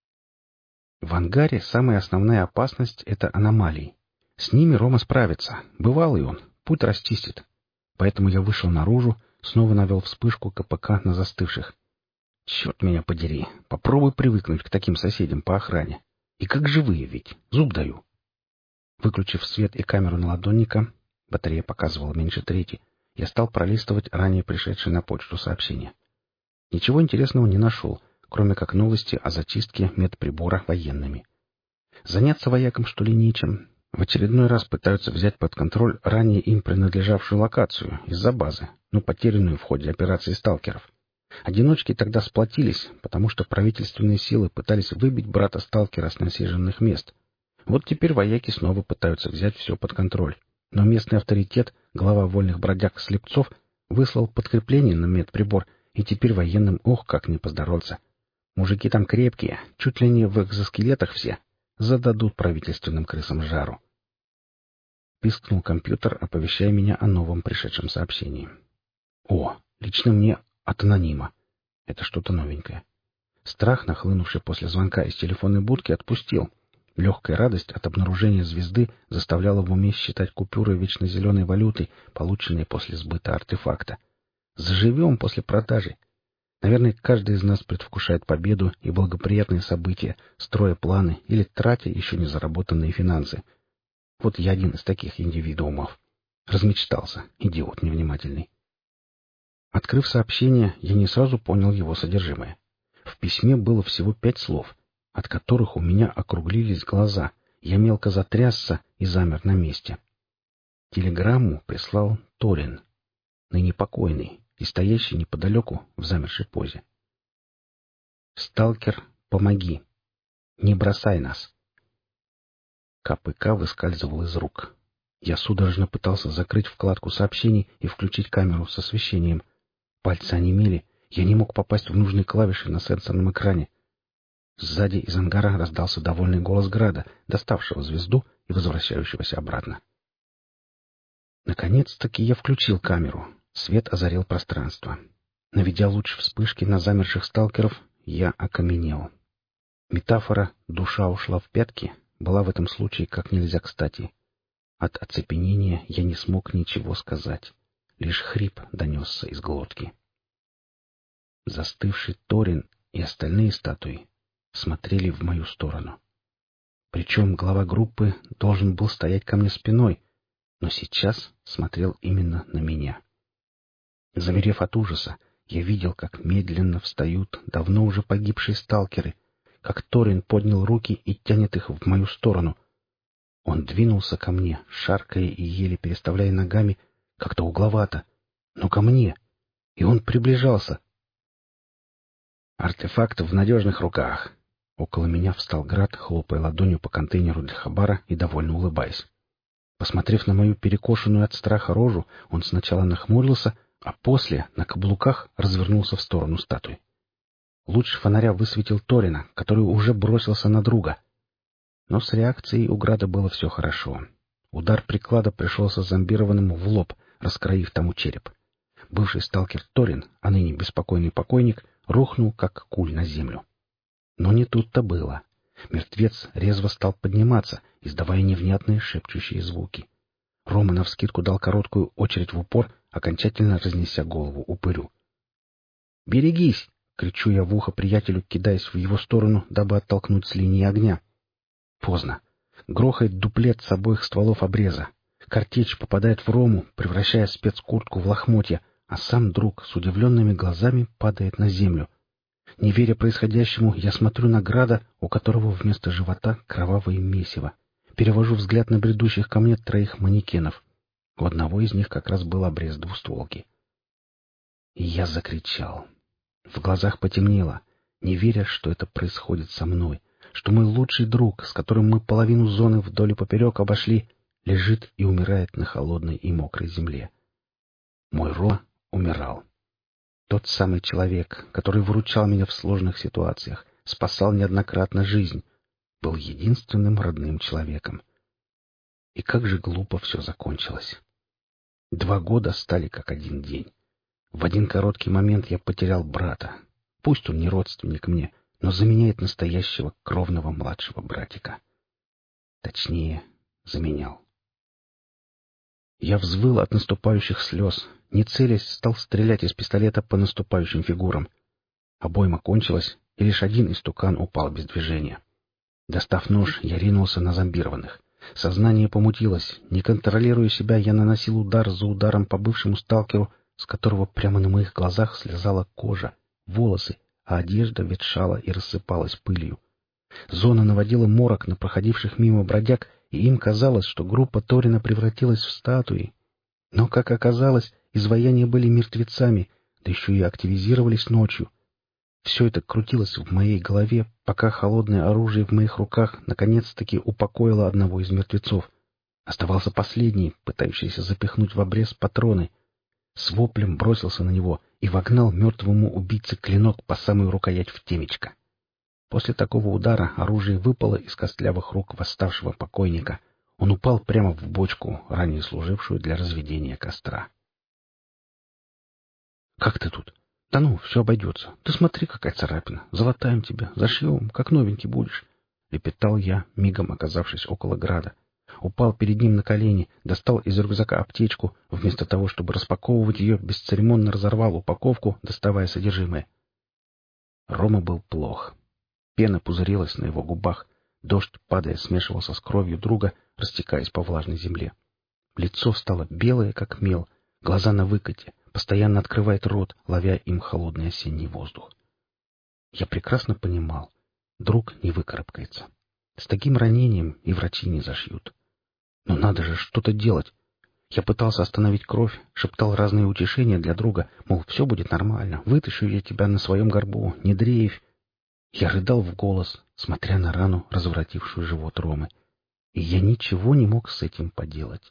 В ангаре самая основная опасность — это аномалии. С ними Рома справится. Бывалый он, путь расчистит. Поэтому я вышел наружу, снова навел вспышку КПК на застывших. Черт меня подери, попробуй привыкнуть к таким соседям по охране. И как живые ведь, зуб даю. Выключив свет и камеру наладонника, батарея показывала меньше трети, я стал пролистывать ранее пришедшие на почту сообщения. Ничего интересного не нашел, кроме как новости о зачистке медприбора военными. Заняться воякам, что ли, нечем. В очередной раз пытаются взять под контроль ранее им принадлежавшую локацию из-за базы, но потерянную в ходе операции сталкеров. Одиночки тогда сплотились, потому что правительственные силы пытались выбить брата сталкера с насиженных мест. Вот теперь вояки снова пытаются взять все под контроль. Но местный авторитет, глава вольных бродяг Слепцов, выслал подкрепление на медприбор, и теперь военным ох как не поздороваться. Мужики там крепкие, чуть ли не в экзоскелетах все. Зададут правительственным крысам жару. Пискнул компьютер, оповещая меня о новом пришедшем сообщении. О, лично мне от анонима. Это что-то новенькое. Страх, нахлынувший после звонка из телефонной будки, отпустил. Легкая радость от обнаружения звезды заставляла в уме считать купюры вечно зеленой валютой, полученные после сбыта артефакта. Заживем после продажи. Наверное, каждый из нас предвкушает победу и благоприятные события, строя планы или тратя еще не заработанные финансы. Вот я один из таких индивидуумов. Размечтался, идиот невнимательный. Открыв сообщение, я не сразу понял его содержимое. В письме было всего пять слов, от которых у меня округлились глаза. Я мелко затрясся и замер на месте. Телеграмму прислал Торин, ныне покойный и стоящий неподалеку в замершей позе. «Сталкер, помоги! Не бросай нас!» КПК выскальзывал из рук. Я судорожно пытался закрыть вкладку сообщений и включить камеру с освещением. Пальцы онемели, я не мог попасть в нужные клавиши на сенсорном экране. Сзади из ангара раздался довольный голос Града, доставшего звезду и возвращающегося обратно. Наконец-таки я включил камеру. Свет озарил пространство. Наведя луч вспышки на замерших сталкеров, я окаменел. Метафора «душа ушла в пятки» была в этом случае как нельзя кстати. От оцепенения я не смог ничего сказать. Лишь хрип донесся из глотки. Застывший Торин и остальные статуи смотрели в мою сторону. Причем глава группы должен был стоять ко мне спиной, но сейчас смотрел именно на меня. Замерев от ужаса, я видел, как медленно встают давно уже погибшие сталкеры, как Торин поднял руки и тянет их в мою сторону. Он двинулся ко мне, шаркая и еле переставляя ногами, как-то угловато, но ко мне, и он приближался. «Артефакт в надежных руках». Около меня встал Град, хлопая ладонью по контейнеру для хабара и довольно улыбаясь. Посмотрев на мою перекошенную от страха рожу, он сначала нахмурился, а после на каблуках развернулся в сторону статуи. Луч фонаря высветил Торина, который уже бросился на друга. Но с реакцией у Града было все хорошо. Удар приклада пришелся зомбированному в лоб, раскроив тому череп. Бывший сталкер Торин, а ныне беспокойный покойник, рухнул, как куль на землю. Но не тут-то было. Мертвец резво стал подниматься, издавая невнятные шепчущие звуки. Рома навскидку дал короткую очередь в упор, окончательно разнеся голову упырю. «Берегись!» — кричу я в ухо приятелю, кидаясь в его сторону, дабы оттолкнуть с линии огня. Поздно. Грохает дуплет с обоих стволов обреза. Картечь попадает в Рому, превращая спецкуртку в лохмотья, а сам друг с удивленными глазами падает на землю. Не веря происходящему, я смотрю на Града, у которого вместо живота кровавое месиво. Перевожу взгляд на бредущих ко мне троих манекенов. У одного из них как раз был обрез двустволки. И я закричал. В глазах потемнело, не веря, что это происходит со мной, что мой лучший друг, с которым мы половину зоны вдоль и поперек обошли, лежит и умирает на холодной и мокрой земле. Мой Рома умирал. Тот самый человек, который выручал меня в сложных ситуациях, спасал неоднократно жизнь, был единственным родным человеком. И как же глупо все закончилось. Два года стали как один день. В один короткий момент я потерял брата. Пусть он не родственник мне, но заменяет настоящего кровного младшего братика. Точнее, заменял. Я взвыл от наступающих слез, не целясь, стал стрелять из пистолета по наступающим фигурам. Обойма кончилась, и лишь один истукан упал без движения. Достав нож, я ринулся на зомбированных. Сознание помутилось. Не контролируя себя, я наносил удар за ударом по бывшему сталкеру, с которого прямо на моих глазах слезала кожа, волосы, а одежда ветшала и рассыпалась пылью. Зона наводила морок на проходивших мимо бродяг, и им казалось, что группа Торина превратилась в статуи. Но, как оказалось, изваяния были мертвецами, да еще и активизировались ночью. Все это крутилось в моей голове, пока холодное оружие в моих руках наконец-таки упокоило одного из мертвецов. Оставался последний, пытающийся запихнуть в обрез патроны. С воплем бросился на него и вогнал мертвому убийце клинок по самую рукоять в темечко. После такого удара оружие выпало из костлявых рук восставшего покойника. Он упал прямо в бочку, ранее служившую для разведения костра. — Как ты тут? — Да ну, все обойдется. Ты смотри, какая царапина. Залатаем тебя, зашьем, как новенький будешь. — лепетал я, мигом оказавшись около Града. Упал перед ним на колени, достал из рюкзака аптечку, вместо того, чтобы распаковывать ее, бесцеремонно разорвал упаковку, доставая содержимое. Рома был плох. Пена пузырилась на его губах. Дождь, падая, смешивался с кровью друга, растекаясь по влажной земле. Лицо стало белое, как мел, глаза на выкате, постоянно открывает рот, ловя им холодный осенний воздух. Я прекрасно понимал, друг не выкарабкается. С таким ранением и врачи не зашьют. Но надо же что-то делать. Я пытался остановить кровь, шептал разные утешения для друга, мол, все будет нормально, вытащу я тебя на своем горбу, не дрейфь. Я рыдал в голос, смотря на рану, разворотившую живот Ромы. И я ничего не мог с этим поделать.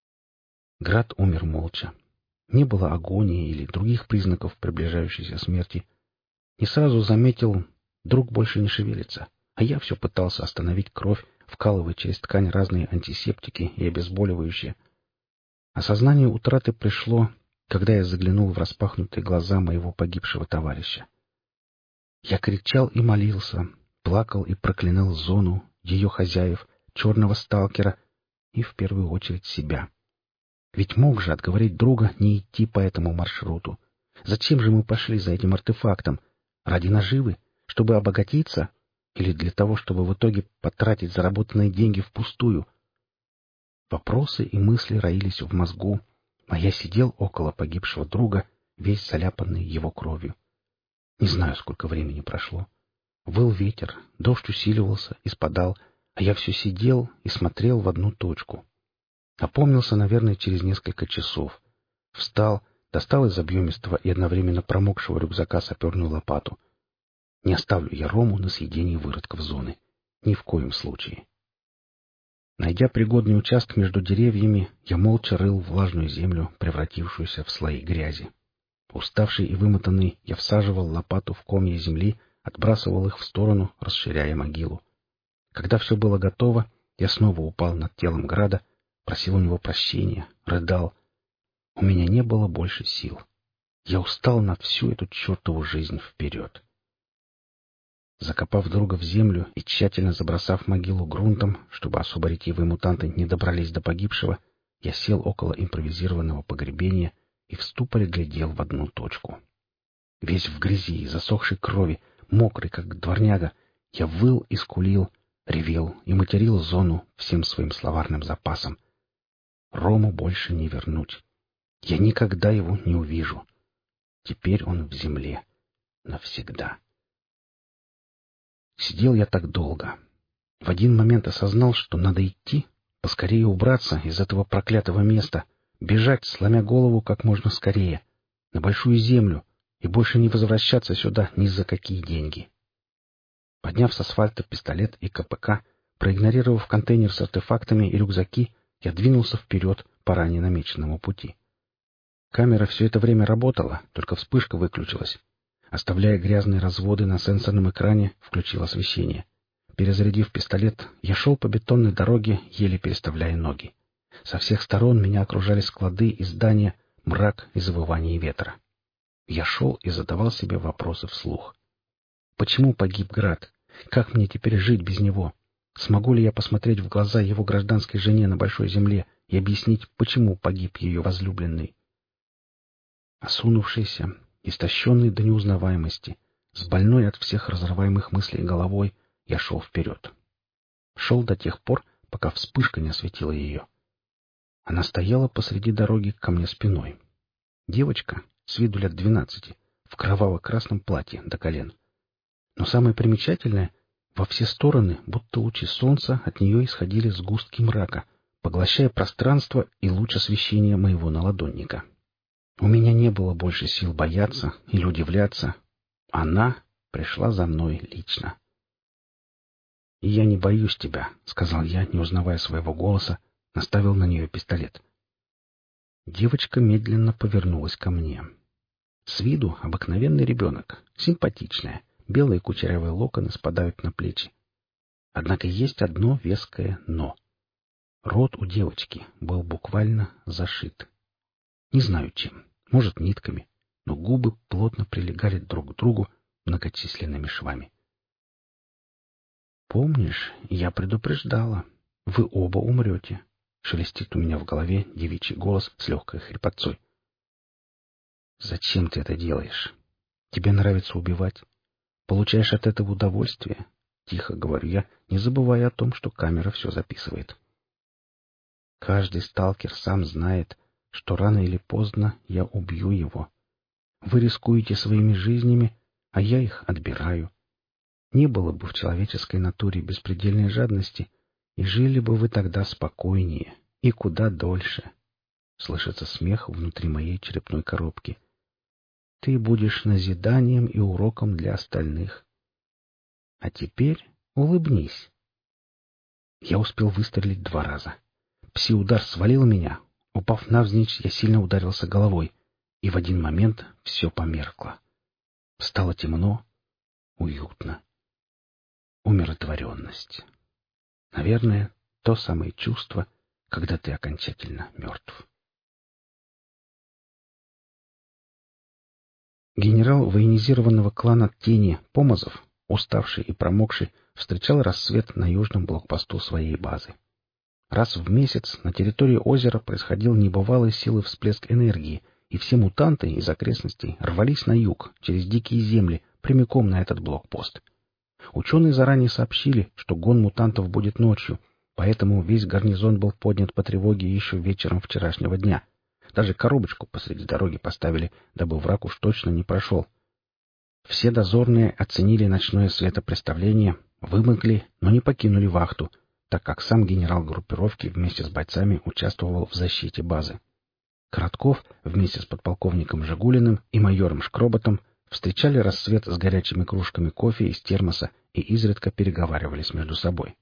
Град умер молча. Не было агонии или других признаков приближающейся смерти. Не сразу заметил, друг больше не шевелится, а я все пытался остановить кровь, вкалывая через ткань разные антисептики и обезболивающие. Осознание утраты пришло, когда я заглянул в распахнутые глаза моего погибшего товарища. Я кричал и молился, плакал и проклинал зону, ее хозяев, черного сталкера и, в первую очередь, себя. Ведь мог же отговорить друга не идти по этому маршруту. Зачем же мы пошли за этим артефактом? Ради наживы? Чтобы обогатиться? Или для того, чтобы в итоге потратить заработанные деньги впустую? Вопросы и мысли роились в мозгу, а я сидел около погибшего друга, весь заляпанный его кровью. Не знаю, сколько времени прошло. Выл ветер, дождь усиливался и спадал, а я все сидел и смотрел в одну точку. Опомнился, наверное, через несколько часов. Встал, достал из объемистого и одновременно промокшего рюкзака саперную лопату. Не оставлю я Рому на съедении выродков зоны. Ни в коем случае. Найдя пригодный участок между деревьями, я молча рыл влажную землю, превратившуюся в слои грязи. Уставший и вымотанный, я всаживал лопату в комья земли, отбрасывал их в сторону, расширяя могилу. Когда все было готово, я снова упал над телом Града, просил у него прощения, рыдал. У меня не было больше сил. Я устал на всю эту чертову жизнь вперед. Закопав друга в землю и тщательно забросав могилу грунтом, чтобы освободитивые мутанты не добрались до погибшего, я сел около импровизированного погребения и в ступоре глядел в одну точку. Весь в грязи и засохшей крови, мокрый, как дворняга, я выл и скулил, ревел и материл зону всем своим словарным запасом. Рому больше не вернуть. Я никогда его не увижу. Теперь он в земле. Навсегда. Сидел я так долго. В один момент осознал, что надо идти, поскорее убраться из этого проклятого места, бежать, сломя голову как можно скорее, на большую землю, и больше не возвращаться сюда ни за какие деньги. Подняв с асфальта пистолет и ка пэ ка, проигнорировав контейнер с артефактами и рюкзаки, я двинулся вперед по ранее намеченному пути. Камера все это время работала, только вспышка выключилась. Оставляя грязные разводы на сенсорном экране, включил освещение. Перезарядив пистолет, я шел по бетонной дороге, еле переставляя ноги. Со всех сторон меня окружали склады и здания, мрак и завывание ветра. Я шел и задавал себе вопросы вслух. Почему погиб Град? Как мне теперь жить без него? Смогу ли я посмотреть в глаза его гражданской жене на большой земле и объяснить, почему погиб ее возлюбленный? Осунувшийся, истощенный до неузнаваемости, с больной от всех разрываемых мыслей головой, я шел вперед. Шел до тех пор, пока вспышка не осветила ее. Она стояла посреди дороги ко мне спиной. Девочка, с виду лет двенадцати, в кроваво-красном платье до колен. Но самое примечательное, во все стороны, будто лучи солнца, от нее исходили сгустки мрака, поглощая пространство и луч освещения моего наладонника. У меня не было больше сил бояться или удивляться. Она пришла за мной лично. «Я не боюсь тебя», — сказал я, не узнавая своего голоса, Наставил на нее пистолет. Девочка медленно повернулась ко мне. С виду обыкновенный ребенок, симпатичная, белые кучерявые локоны спадают на плечи. Однако есть одно веское «но». Рот у девочки был буквально зашит. Не знаю чем, может нитками, но губы плотно прилегали друг к другу многочисленными швами. «Помнишь, я предупреждала, вы оба умрете», — шелестит у меня в голове девичий голос с легкой хрипотцой. «Зачем ты это делаешь? Тебе нравится убивать? Получаешь от этого удовольствие?» — тихо говорю я, не забывая о том, что камера все записывает. Каждый сталкер сам знает, что рано или поздно я убью его. Вы рискуете своими жизнями, а я их отбираю. Не было бы в человеческой натуре беспредельной жадности, и жили бы вы тогда спокойнее и куда дольше. Слышится смех внутри моей черепной коробки. Ты будешь назиданием и уроком для остальных. А теперь улыбнись. Я успел выстрелить два раза. Пси-удар свалил меня. Упав навзничь, я сильно ударился головой, и в один момент все померкло. Стало темно, уютно. Умиротворенность. Наверное, то самое чувство, когда ты окончательно мертв. Генерал военизированного клана Тени Помазов, уставший и промокший, встречал рассвет на южном блокпосту своей базы. Раз в месяц на территории озера происходил небывалой силы всплеск энергии, и все мутанты из окрестностей рвались на юг, через дикие земли, прямиком на этот блокпост. Ученые заранее сообщили, что гон мутантов будет ночью, поэтому весь гарнизон был поднят по тревоге еще вечером вчерашнего дня. Даже коробочку посреди дороги поставили, дабы враг уж точно не прошел. Все дозорные оценили ночное светопреставление, вымокли, но не покинули вахту, так как сам генерал группировки вместе с бойцами участвовал в защите базы. Коротков вместе с подполковником Жигулиным и майором Шкроботом встречали рассвет с горячими кружками кофе из термоса и изредка переговаривались между собой.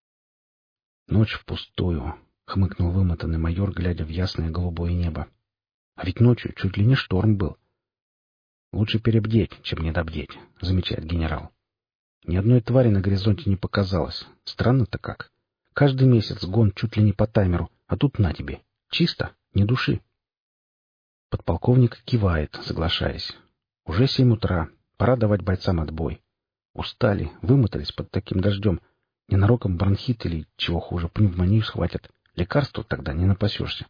«Ночь впустую», — хмыкнул вымотанный майор, глядя в ясное голубое небо. «А ведь ночью чуть ли не шторм был». «Лучше перебдеть, чем недобдеть», — замечает генерал. «Ни одной твари на горизонте не показалось. Странно-то как. Каждый месяц гон чуть ли не по таймеру, а тут на тебе. Чисто, ни души». Подполковник кивает, соглашаясь. Уже семь утра, пора давать бойцам отбой. Устали, вымотались под таким дождем. Ненароком бронхит или, чего хуже, пневмонию схватят. Лекарства тогда не напасешься.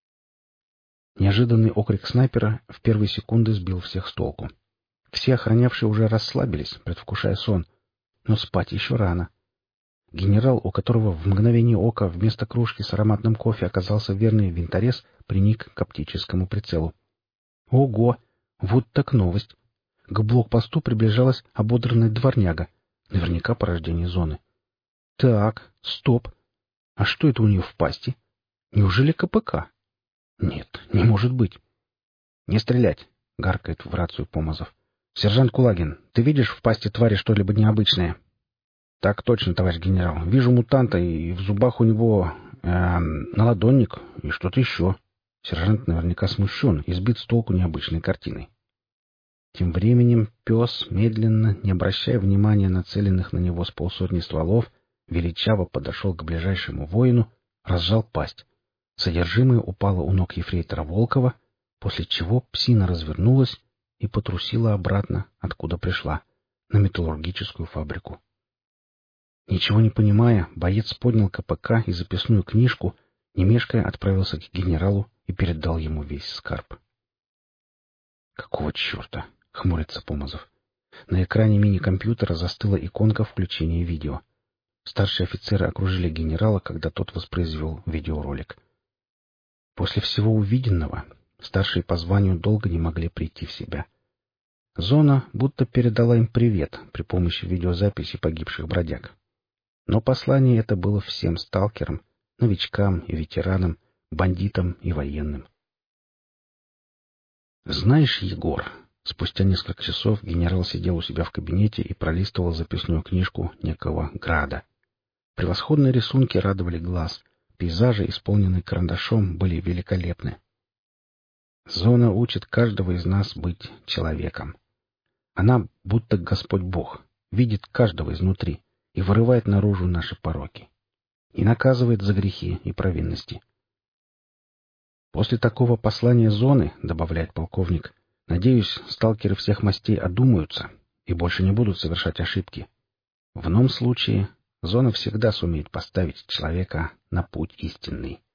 Неожиданный окрик снайпера в первые секунды сбил всех с толку. Все охранявшие уже расслабились, предвкушая сон. Но спать еще рано. Генерал, у которого в мгновение ока вместо кружки с ароматным кофе оказался верный винторез, приник к оптическому прицелу. Ого! Вот так новость! К блокпосту приближалась ободранная дворняга, наверняка порождение зоны. Так, стоп. А что это у нее в пасти? Неужели КПК? Нет, не может быть. Не стрелять, гаркает в рацию Помазов. Сержант Кулагин, ты видишь в пасти твари что-либо необычное? Так точно, товарищ генерал. Вижу мутанта, и в зубах у него э, наладонник и что-то еще. Сержант наверняка смущен и сбит с толку необычной картиной. Тем временем пес, медленно, не обращая внимания на нацеленных на него с полсотни стволов, величаво подошел к ближайшему воину, разжал пасть. Содержимое упало у ног ефрейтора Волкова, после чего псина развернулась и потрусила обратно, откуда пришла, на металлургическую фабрику. Ничего не понимая, боец поднял КПК и записную книжку, не мешкая отправился к генералу и передал ему весь скарб. «Какого черта?» — хмурится Помазов. На экране мини-компьютера застыла иконка включения видео. Старшие офицеры окружили генерала, когда тот воспроизвел видеоролик. После всего увиденного старшие по званию долго не могли прийти в себя. Зона будто передала им привет при помощи видеозаписи погибших бродяг. Но послание это было всем сталкерам, новичкам и ветеранам, бандитам и военным. «Знаешь, Егор...» Спустя несколько часов генерал сидел у себя в кабинете и пролистывал записную книжку некого Града. Превосходные рисунки радовали глаз, Пейзажи, исполненные карандашом, были великолепны. Зона учит каждого из нас быть человеком. Она, будто Господь Бог, видит каждого изнутри и вырывает наружу наши пороки. И наказывает за грехи и провинности. После такого послания зоны, добавляет полковник, надеюсь, сталкеры всех мастей одумаются и больше не будут совершать ошибки. В ином случае зона всегда сумеет поставить человека на путь истинный.